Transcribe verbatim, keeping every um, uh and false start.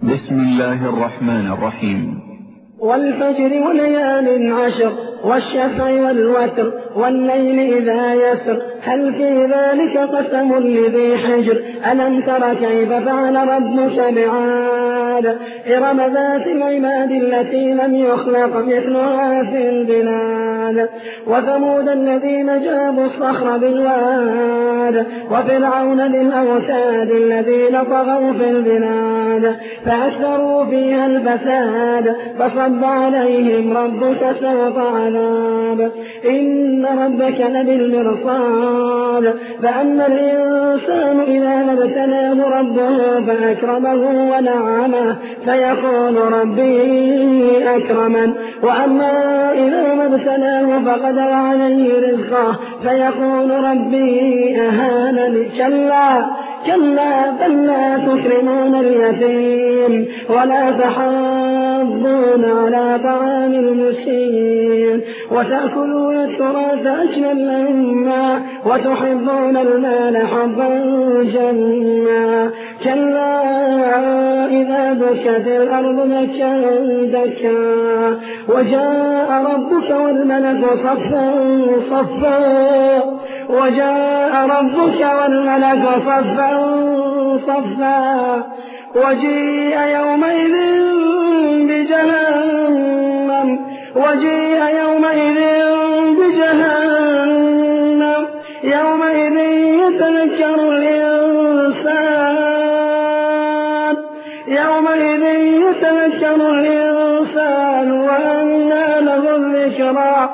بسم الله الرحمن الرحيم. والفجر وليال عشر والشفع والوتر والليل إذا يسر هل في ذلك قسم لذي حجر ألم تر كيف فعل ربك بعاد إرم ذات العماد التي لم يخلق مثلها في البلاد وثمود الذين جابوا الصخر بالواد وفرعون ذي الأوتاد الذين طغوا في البلاد فأكثروا فيها الفساد فصب عليهم ربك سوط عذاب إن ربك لبالمرصاد فأما الإنسان إذا ما ابتلاه ربه فأكرمه ونعمه فيقول ربي أكرمن وأما إذا ما ابتلاه فقدر عليه رزقه فيقول ربي أهانني كلا كلا بل لا تكرمون اليتيم ولا تحاضون على طعام المسكين وتأكلون التراث أكلا لما وتحبون المال حبا جما كلا إذا دكت الأرض دكا دكا وجاء ربك والملك صفا صفا وجاء ربك والملك صفا صفا وجيء يومئذ بجهنم وجيء يومئذ بجهنم يومئذ يتذكر الإنسان يومئذ يتذكر الإنسان وأنى له الذكرى